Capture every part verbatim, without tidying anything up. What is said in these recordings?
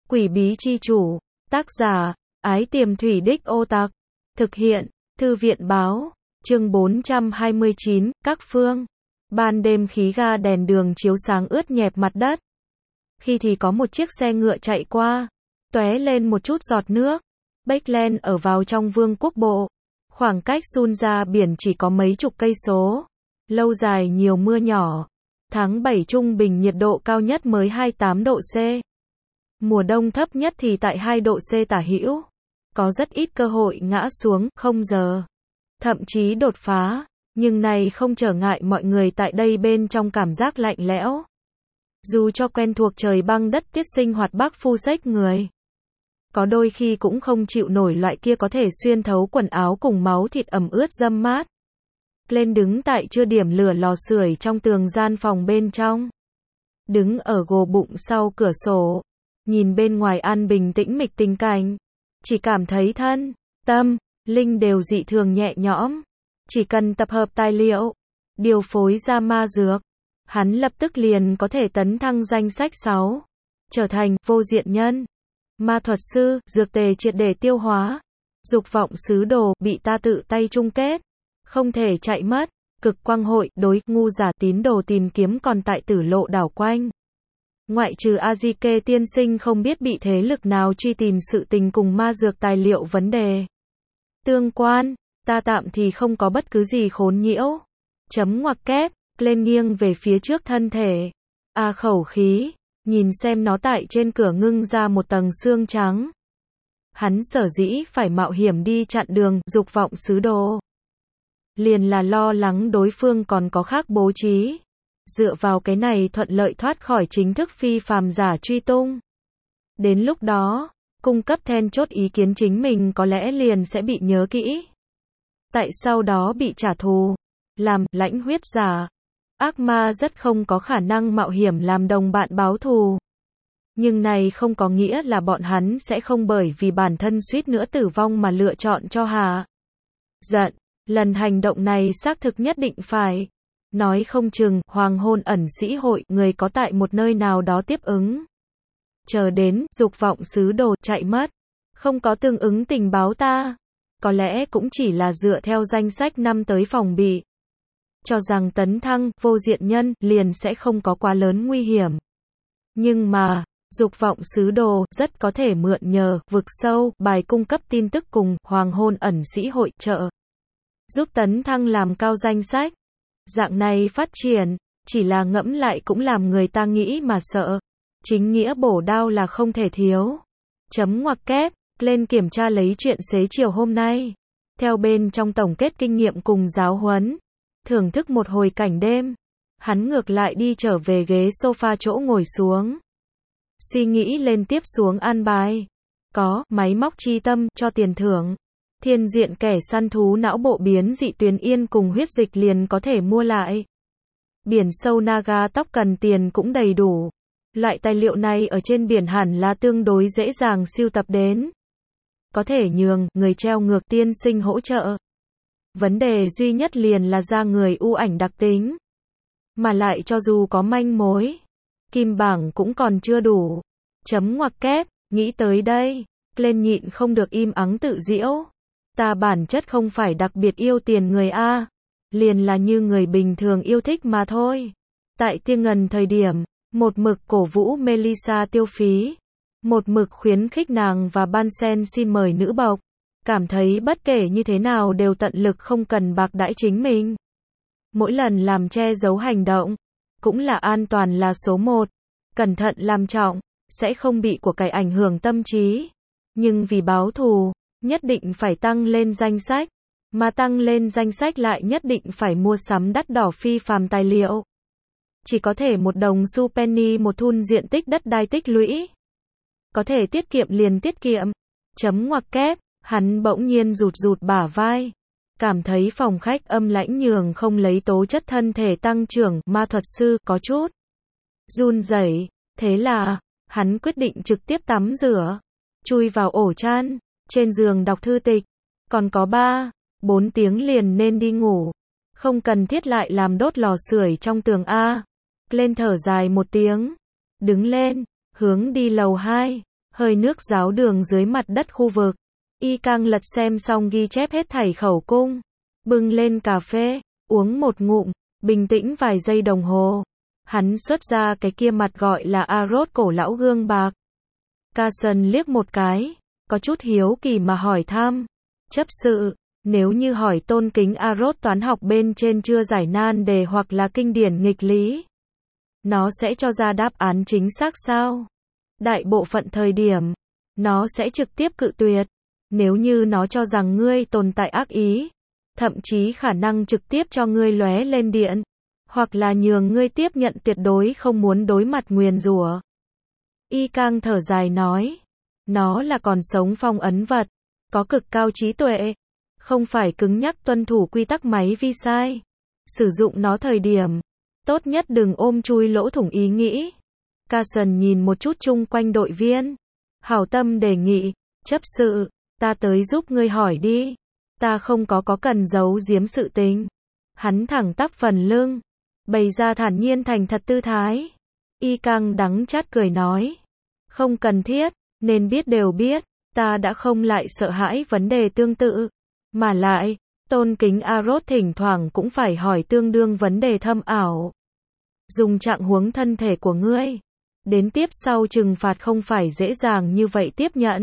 Quỷ bí chi chủ, tác giả, Ái Tiềm Thủy Đích Ô Tặc, thực hiện, Thư viện báo, chương bốn trăm hai mươi chín, các phương. Ban đêm khí ga đèn đường chiếu sáng ướt nhẹp mặt đất. Khi thì có một chiếc xe ngựa chạy qua, tóe lên một chút giọt nước. Bách ở vào trong vương quốc bộ. Khoảng cách Sun ra biển chỉ có mấy chục cây số. Lâu dài nhiều mưa nhỏ. Tháng bảy trung bình nhiệt độ cao nhất mới hai mươi tám độ C. Mùa đông thấp nhất thì tại hai độ C tả hữu. Có rất ít cơ hội ngã xuống, không giờ. Thậm chí đột phá. Nhưng này không trở ngại mọi người tại đây bên trong cảm giác lạnh lẽo. Dù cho quen thuộc trời băng đất tiết sinh hoạt bác phu xếch người. Có đôi khi cũng không chịu nổi loại kia có thể xuyên thấu quần áo cùng máu thịt ẩm ướt dâm mát. Lên đứng tại chưa điểm lửa lò sưởi trong tường gian phòng bên trong. Đứng ở gồ bụng sau cửa sổ. Nhìn bên ngoài an bình tĩnh mịch tình cảnh. Chỉ cảm thấy thân, tâm, linh đều dị thường nhẹ nhõm. Chỉ cần tập hợp tài liệu, điều phối ra ma dược, hắn lập tức liền có thể tấn thăng danh sách sáu. Trở thành vô diện nhân, ma thuật sư, dược tề triệt để tiêu hóa. Dục vọng sứ đồ, bị ta tự tay chung kết. Không thể chạy mất. Cực quang hội, đối, ngu giả tín đồ tìm kiếm còn tại tử lộ đảo quanh. Ngoại trừ Azike tiên sinh không biết bị thế lực nào truy tìm sự tình cùng ma dược tài liệu vấn đề tương quan, ta tạm thì không có bất cứ gì khốn nhiễu. Chấm ngoặc kép, lên nghiêng về phía trước thân thể. A khẩu khí, nhìn xem nó tại trên cửa ngưng ra một tầng xương trắng. Hắn sở dĩ phải mạo hiểm đi chặn đường, dục vọng sứ đồ. Liền là lo lắng đối phương còn có khác bố trí. Dựa vào cái này thuận lợi thoát khỏi chính thức phi phàm giả truy tung. Đến lúc đó, cung cấp then chốt ý kiến chính mình có lẽ liền sẽ bị nhớ kỹ. Tại sau đó bị trả thù. Làm lãnh huyết giả. Ác ma rất không có khả năng mạo hiểm làm đồng bạn báo thù. Nhưng này không có nghĩa là bọn hắn sẽ không bởi vì bản thân suýt nữa tử vong mà lựa chọn cho hạ giận. Lần hành động này xác thực nhất định phải. Nói không chừng, hoàng hôn ẩn sĩ hội, người có tại một nơi nào đó tiếp ứng. Chờ đến, dục vọng sứ đồ, chạy mất. Không có tương ứng tình báo ta. Có lẽ cũng chỉ là dựa theo danh sách năm tới phòng bị. Cho rằng tấn thăng, vô diện nhân, liền sẽ không có quá lớn nguy hiểm. Nhưng mà, dục vọng sứ đồ, rất có thể mượn nhờ, vực sâu, bài cung cấp tin tức cùng, hoàng hôn ẩn sĩ hội, trợ. Giúp tấn thăng làm cao danh sách. Dạng này phát triển, chỉ là ngẫm lại cũng làm người ta nghĩ mà sợ. Chính nghĩa bổ đao là không thể thiếu. Chấm ngoặc kép, lên kiểm tra lấy chuyện xế chiều hôm nay. Theo bên trong tổng kết kinh nghiệm cùng giáo huấn. Thưởng thức một hồi cảnh đêm. Hắn ngược lại đi trở về ghế sofa chỗ ngồi xuống. Suy nghĩ lên tiếp xuống an bài. Có, máy móc chi tâm, cho tiền thưởng. Thiên diện kẻ săn thú não bộ biến dị tuyền yên cùng huyết dịch liền có thể mua lại. Biển sâu Naga tóc cần tiền cũng đầy đủ. Loại tài liệu này ở trên biển hẳn là tương đối dễ dàng sưu tập đến. Có thể nhường người treo ngược tiên sinh hỗ trợ. Vấn đề duy nhất liền là ra người ưu ảnh đặc tính. Mà lại cho dù có manh mối, kim bảng cũng còn chưa đủ. Chấm ngoặc kép, nghĩ tới đây, lên nhịn không được im ắng tự giễu. Ta bản chất không phải đặc biệt yêu tiền người A. Liền là như người bình thường yêu thích mà thôi. Tại Tiên Ngần thời điểm, một mực cổ vũ Melissa tiêu phí. Một mực khuyến khích nàng và Bansen xin mời nữ bộc. Cảm thấy bất kể như thế nào đều tận lực không cần bạc đãi chính mình. Mỗi lần làm che giấu hành động, cũng là an toàn là số một. Cẩn thận làm trọng, sẽ không bị của cải ảnh hưởng tâm trí. Nhưng vì báo thù, nhất định phải tăng lên danh sách. Mà tăng lên danh sách lại nhất định phải mua sắm đắt đỏ phi phàm tài liệu. Chỉ có thể một đồng xu penny một thun diện tích đất đai tích lũy. Có thể tiết kiệm liền tiết kiệm. Chấm ngoặc kép, hắn bỗng nhiên rụt rụt bả vai. Cảm thấy phòng khách âm lãnh nhường không lấy tố chất thân thể tăng trưởng, ma thuật sư, có chút run rẩy. Thế là, hắn quyết định trực tiếp tắm rửa. Chui vào ổ chăn. Trên giường đọc thư tịch. Còn có ba, bốn tiếng liền nên đi ngủ. Không cần thiết lại làm đốt lò sưởi trong tường A. Lên thở dài một tiếng. Đứng lên, hướng đi lầu hai. hơi nước ráo đường dưới mặt đất khu vực. Y Cang lật xem xong ghi chép hết thảy khẩu cung, bưng lên cà phê, uống một ngụm, bình tĩnh vài giây đồng hồ. Hắn xuất ra cái kia mặt gọi là Arốt cổ lão gương bạc. Carson liếc một cái, có chút hiếu kỳ mà hỏi thăm. Chấp sự, nếu như hỏi tôn kính Arốt toán học bên trên chưa giải nan đề hoặc là kinh điển nghịch lý, nó sẽ cho ra đáp án chính xác sao? Đại bộ phận thời điểm, nó sẽ trực tiếp cự tuyệt. Nếu như nó cho rằng ngươi tồn tại ác ý, thậm chí khả năng trực tiếp cho ngươi lóe lên điện, hoặc là nhường ngươi tiếp nhận tuyệt đối không muốn đối mặt nguyền rủa. Y Cang thở dài nói, nó là còn sống phong ấn vật, có cực cao trí tuệ, không phải cứng nhắc tuân thủ quy tắc máy vi sai. Sử dụng nó thời điểm, tốt nhất đừng ôm chui lỗ thủng ý nghĩ. Carson nhìn một chút chung quanh đội viên, hảo tâm đề nghị, chấp sự, ta tới giúp ngươi hỏi đi, ta không có có cần giấu giếm sự tình. Hắn thẳng tắp phần lưng, bày ra thản nhiên thành thật tư thái. Y Cang đắng chát cười nói, không cần thiết, nên biết đều biết, ta đã không lại sợ hãi vấn đề tương tự, mà lại, tôn kính Arốt thỉnh thoảng cũng phải hỏi tương đương vấn đề thâm ảo. Dùng trạng huống thân thể của ngươi, đến tiếp sau trừng phạt không phải dễ dàng như vậy tiếp nhận.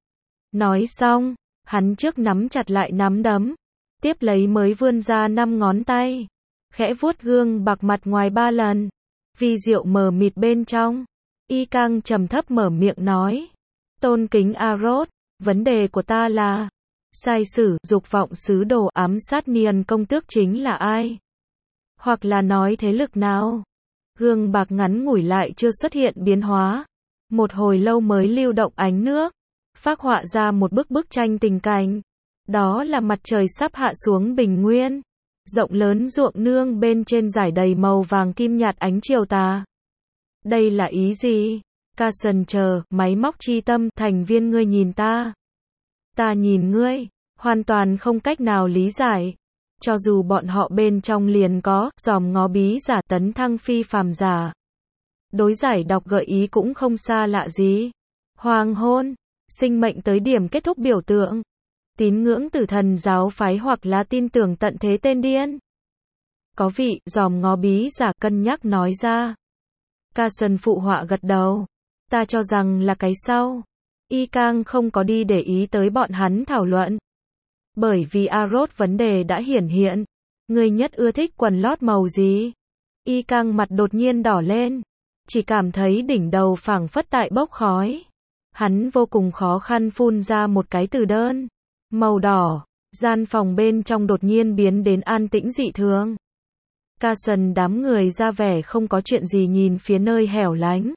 Nói xong, hắn trước nắm chặt lại nắm đấm, tiếp lấy mới vươn ra năm ngón tay, khẽ vuốt gương bạc mặt ngoài ba lần, vi diệu mờ mịt bên trong. Y Cang trầm thấp mở miệng nói, tôn kính Arốt, vấn đề của ta là, sai sử, dục vọng sứ đồ ám sát Niên công tước chính là ai? Hoặc là nói thế lực nào? Gương bạc ngắn ngủi lại chưa xuất hiện biến hóa, một hồi lâu mới lưu động ánh nước, phác họa ra một bức bức tranh tình cảnh. Đó là mặt trời sắp hạ xuống bình nguyên, rộng lớn ruộng nương bên trên rải đầy màu vàng kim nhạt ánh chiều tà. Đây là ý gì? Carson chờ, máy móc chi tâm, thành viên ngươi nhìn ta. Ta nhìn ngươi, hoàn toàn không cách nào lý giải. Cho dù bọn họ bên trong liền có, dòm ngó bí giả tấn thăng phi phàm giả. Đối giải đọc gợi ý cũng không xa lạ gì. Hoàng hôn, sinh mệnh tới điểm kết thúc biểu tượng. Tín ngưỡng tử thần giáo phái hoặc là tin tưởng tận thế tên điên. Có vị, dòm ngó bí giả cân nhắc nói ra. Carson phụ họa gật đầu. Ta cho rằng là cái sau. Y Cang không có đi để ý tới bọn hắn thảo luận. Bởi vì Arốt vấn đề đã hiển hiện. Ngươi nhất ưa thích quần lót màu gì? Y Cang mặt đột nhiên đỏ lên. Chỉ cảm thấy đỉnh đầu phảng phất tại bốc khói. Hắn vô cùng khó khăn phun ra một cái từ đơn. Màu đỏ. Gian phòng bên trong đột nhiên biến đến an tĩnh dị thường. Carson đám người ra vẻ không có chuyện gì nhìn phía nơi hẻo lánh.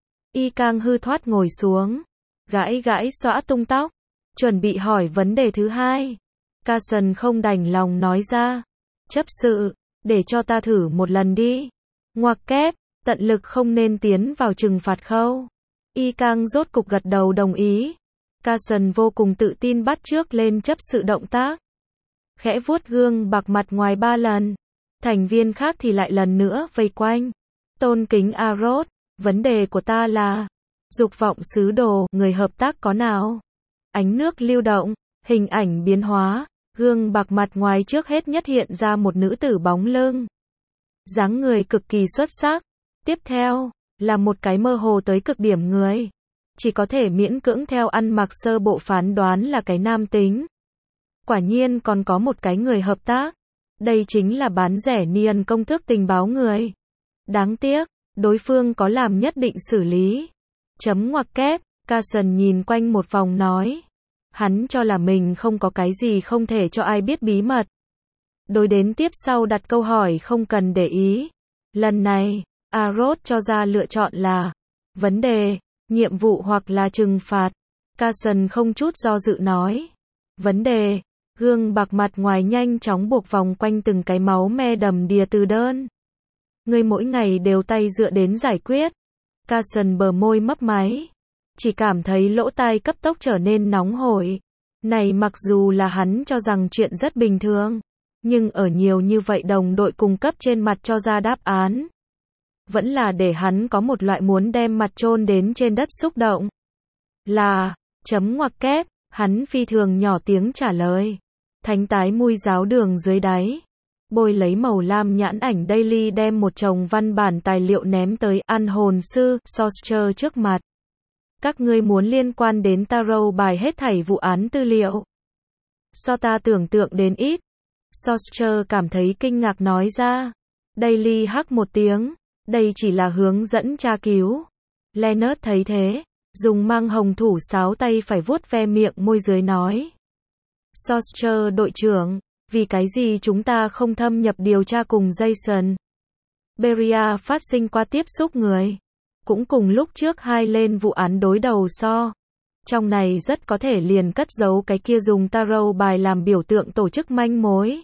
Y Cang hư thoát ngồi xuống, gãi gãi xõa tung tóc, chuẩn bị hỏi vấn đề thứ hai. Carson không đành lòng nói ra, chấp sự, để cho ta thử một lần đi. Ngoặc kép, tận lực không nên tiến vào trừng phạt khâu. Y Cang rốt cục gật đầu đồng ý. Carson vô cùng tự tin bắt trước lên chấp sự động tác. Khẽ vuốt gương bạc mặt ngoài ba lần. Thành viên khác thì lại lần nữa vây quanh. Tôn kính Arốt, vấn đề của ta là, dục vọng sứ đồ, người hợp tác có nào? Ánh nước lưu động, hình ảnh biến hóa, gương bạc mặt ngoài trước hết nhất hiện ra một nữ tử bóng lưng. Dáng người cực kỳ xuất sắc. Tiếp theo, là một cái mơ hồ tới cực điểm người. Chỉ có thể miễn cưỡng theo ăn mặc sơ bộ phán đoán là cái nam tính. Quả nhiên còn có một cái người hợp tác. Đây chính là bán rẻ Niên công tước tình báo người. Đáng tiếc, đối phương có làm nhất định xử lý. Chấm ngoặc kép, Carson nhìn quanh một vòng nói. Hắn cho là mình không có cái gì không thể cho ai biết bí mật. Đối đến tiếp sau đặt câu hỏi không cần để ý. Lần này, Arốt cho ra lựa chọn là vấn đề, nhiệm vụ hoặc là trừng phạt. Carson không chút do dự nói. Vấn đề. Gương bạc mặt ngoài nhanh chóng buộc vòng quanh từng cái máu me đầm đìa từ đơn. Ngươi mỗi ngày đều tay dựa đến giải quyết. Carson bờ môi mấp máy. Chỉ cảm thấy lỗ tai cấp tốc trở nên nóng hổi. Này mặc dù là hắn cho rằng chuyện rất bình thường. Nhưng ở nhiều như vậy đồng đội cung cấp trên mặt cho ra đáp án. Vẫn là để hắn có một loại muốn đem mặt chôn đến trên đất xúc động. Là, chấm ngoặc kép, hắn phi thường nhỏ tiếng trả lời. Thánh tái mui giáo đường dưới đáy. Bôi lấy màu lam nhãn ảnh Daily đem một chồng văn bản tài liệu ném tới ăn hồn sư, Sorcerer trước mặt. Các ngươi muốn liên quan đến tarot bài hết thảy vụ án tư liệu. So ta tưởng tượng đến ít. Sorcerer cảm thấy kinh ngạc nói ra. Daily hắc một tiếng. Đây chỉ là hướng dẫn tra cứu. Leonard thấy thế. Dùng mang hồng thủ sáo tay phải vuốt ve miệng môi dưới nói. Sorcerer đội trưởng. Vì cái gì chúng ta không thâm nhập điều tra cùng Jason? Beria phát sinh qua tiếp xúc người. Cũng cùng lúc trước hai lên vụ án đối đầu so. Trong này rất có thể liền cất giấu cái kia dùng tarot bài làm biểu tượng tổ chức manh mối.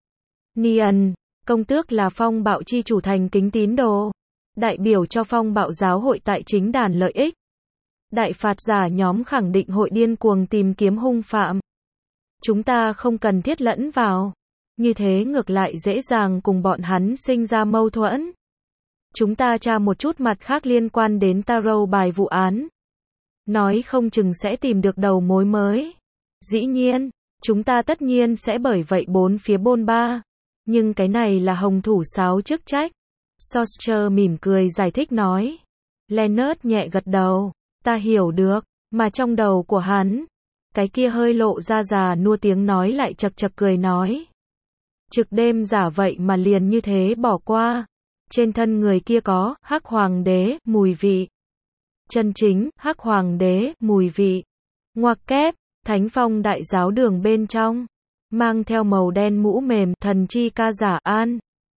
Nian, công tước là phong bạo chi chủ thành kính tín đồ. Đại biểu cho phong bạo giáo hội tại chính đàn lợi ích. Đại phạt giả nhóm khẳng định hội điên cuồng tìm kiếm hung phạm. Chúng ta không cần thiết lẫn vào. Như thế ngược lại dễ dàng cùng bọn hắn sinh ra mâu thuẫn. Chúng ta tra một chút mặt khác liên quan đến tarot bài vụ án. Nói không chừng sẽ tìm được đầu mối mới. Dĩ nhiên, chúng ta tất nhiên sẽ bởi vậy bốn phía bôn ba. Nhưng cái này là hồng thủ sáo chức trách. Sorcerer mỉm cười giải thích nói. Leonard nhẹ gật đầu. Ta hiểu được, mà trong đầu của hắn. Cái kia hơi lộ ra già nua tiếng nói lại chật chật cười nói. Trực đêm giả vậy mà liền như thế bỏ qua. Trên thân người kia có, hắc hoàng đế, mùi vị. Chân chính, hắc hoàng đế, mùi vị. Ngoặc kép, thánh phong đại giáo đường bên trong. Mang theo màu đen mũ mềm, thần chi ca giả an.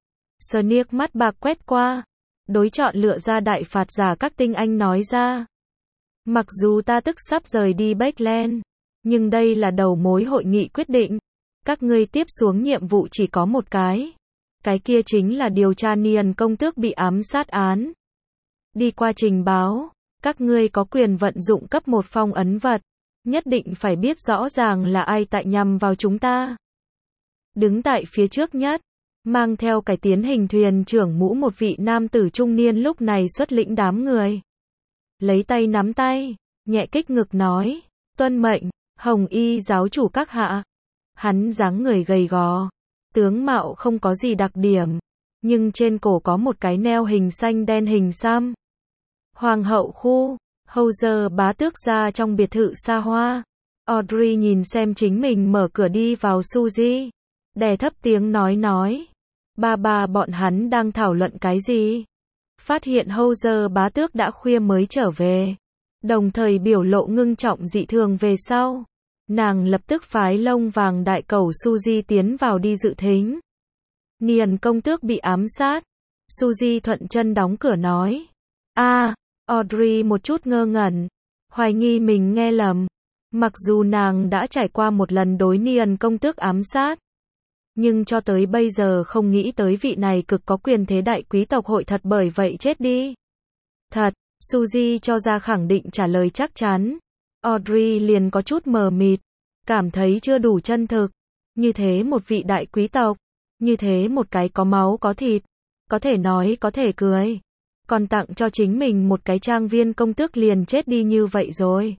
Snick mắt bạc quét qua. Đối chọn lựa ra đại phạt giả các tinh anh nói ra. Mặc dù ta tức sắp rời đi Backland. Nhưng đây là đầu mối hội nghị quyết định. Các ngươi tiếp xuống nhiệm vụ chỉ có một cái. Cái kia chính là điều tra Nian công tước bị ám sát án. Đi qua trình báo. Các ngươi có quyền vận dụng cấp một phong ấn vật. Nhất định phải biết rõ ràng là ai tại nhằm vào chúng ta. Đứng tại phía trước nhất. Mang theo cải tiến hình thuyền trưởng mũ một vị nam tử trung niên lúc này xuất lĩnh đám người. Lấy tay nắm tay. Nhẹ kích ngực nói. Tuân mệnh. Hồng y giáo chủ các hạ. Hắn dáng người gầy gò. Tướng mạo không có gì đặc điểm. Nhưng trên cổ có một cái neo hình xanh đen hình xăm. Hoàng hậu khu. Houser bá tước ra trong biệt thự xa hoa. Audrey nhìn xem chính mình mở cửa đi vào Suzy. Đè thấp tiếng nói nói. Ba ba bọn hắn đang thảo luận cái gì? Phát hiện Houser bá tước đã khuya mới trở về. Đồng thời biểu lộ ngưng trọng dị thường về sau. Nàng lập tức phái lông vàng đại cẩu Suzy tiến vào đi dự thính. Nian công tước bị ám sát. Suzy thuận chân đóng cửa nói. a à, Audrey một chút ngơ ngẩn. Hoài nghi mình nghe lầm. Mặc dù nàng đã trải qua một lần đối Nian công tước ám sát. Nhưng cho tới bây giờ không nghĩ tới vị này cực có quyền thế đại quý tộc hội thật bởi vậy chết đi. Thật, Suzy cho ra khẳng định trả lời chắc chắn. Audrey liền có chút mờ mịt. Cảm thấy chưa đủ chân thực. Như thế một vị đại quý tộc. Như thế một cái có máu có thịt. Có thể nói có thể cười. Còn tặng cho chính mình một cái trang viên công tước liền chết đi như vậy rồi.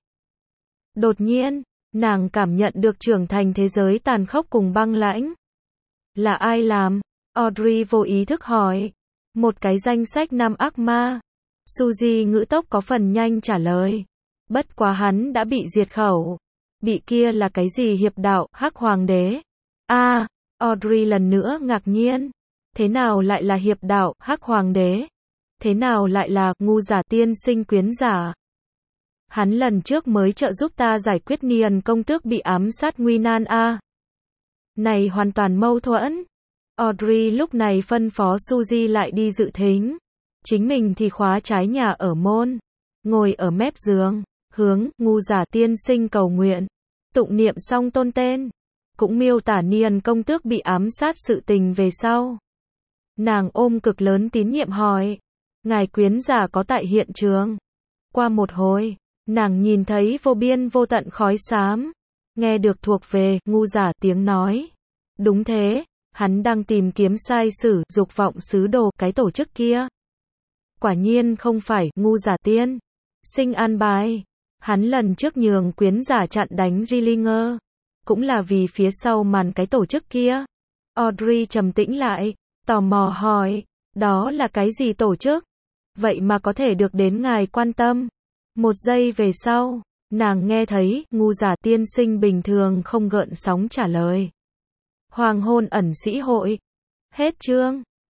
Đột nhiên, nàng cảm nhận được trưởng thành thế giới tàn khốc cùng băng lãnh. Là ai làm? Audrey vô ý thức hỏi. Một cái danh sách năm ác ma. Suzy ngữ tốc có phần nhanh trả lời. Bất quá hắn đã bị diệt khẩu. Bị kia là cái gì hiệp đạo, hắc hoàng đế? a à, Audrey lần nữa ngạc nhiên. Thế nào lại là hiệp đạo, hắc hoàng đế? Thế nào lại là ngu giả tiên sinh quyến giả? Hắn lần trước mới trợ giúp ta giải quyết Nian công tước bị ám sát nguy nan a. À. Này hoàn toàn mâu thuẫn. Audrey lúc này phân phó Suzy lại đi dự thính. Chính mình thì khóa trái nhà ở môn. Ngồi ở mép giường. Hướng, ngu giả tiên sinh cầu nguyện. Tụng niệm xong tôn tên. Cũng miêu tả Nian công tước bị ám sát sự tình về sau. Nàng ôm cực lớn tín nhiệm hỏi. Ngài quyến giả có tại hiện trường. Qua một hồi, nàng nhìn thấy vô biên vô tận khói xám. Nghe được thuộc về, ngu giả tiếng nói. Đúng thế, hắn đang tìm kiếm sai sử, dục vọng sứ đồ, cái tổ chức kia. Quả nhiên không phải, ngu giả tiên. Sinh an bài. Hắn lần trước nhường quyến giả chặn đánh Gillinger, cũng là vì phía sau màn cái tổ chức kia. Audrey trầm tĩnh lại, tò mò hỏi, đó là cái gì tổ chức? Vậy mà có thể được đến ngài quan tâm. Một giây về sau, nàng nghe thấy, ngu giả tiên sinh bình thường không gợn sóng trả lời. Hoàng hôn ẩn sĩ hội. Hết chương.